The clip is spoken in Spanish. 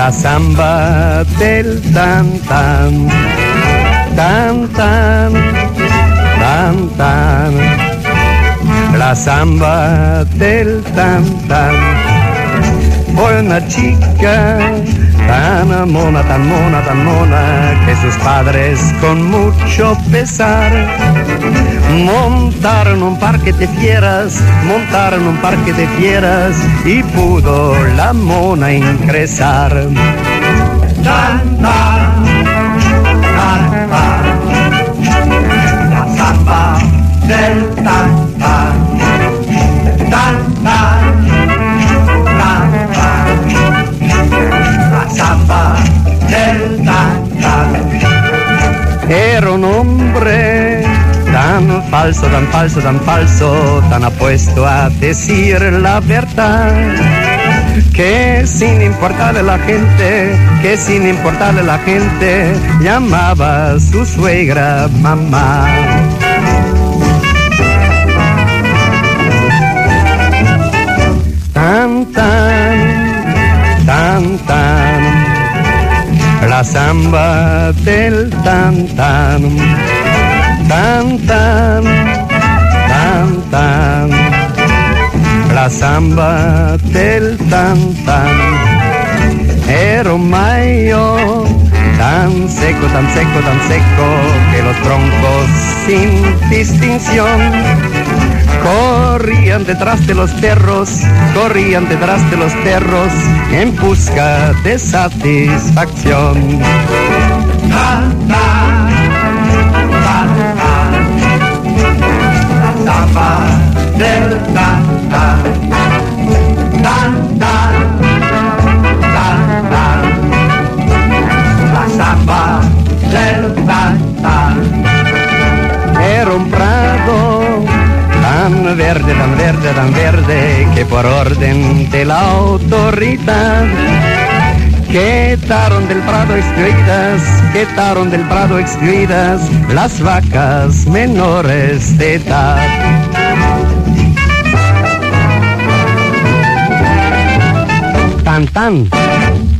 La samba del tan tan, tan tan, tan tan. La samba del tan tan. Fue una chica tan mona, tan mona, tan mona, que sus padres con mucho pesar montaron un parque de fieras, montaron un parque de fieras y pudo la mona ingresar. Tan, tan, tan, tan, la samba del tan, tan, tan, tan, tan, tan, la samba del tan, tan. Era un hombre tan falso, tan falso, tan falso, tan apuesto a decir la verdad, que sin importarle la gente, que sin importarle la gente, llamaba a su suegra mamá. Tan, tan, tan, tan, la samba del tan, tan. Tan, tan, tan, tan, la samba del tan, tan. Era un mayo tan seco, tan seco, tan seco, que los troncos sin distinción corrían detrás de los perros, corrían detrás de los perros en busca de satisfacción. Tan, tan. La samba del tan, tan, tan, tan, tan, tan, la samba del tan, tan. Era un prado tan verde, tan verde, tan verde, que por orden de la autoridad quitaron del prado excluidas, quitaron del prado excluidas las vacas menores de edad. Tan tan.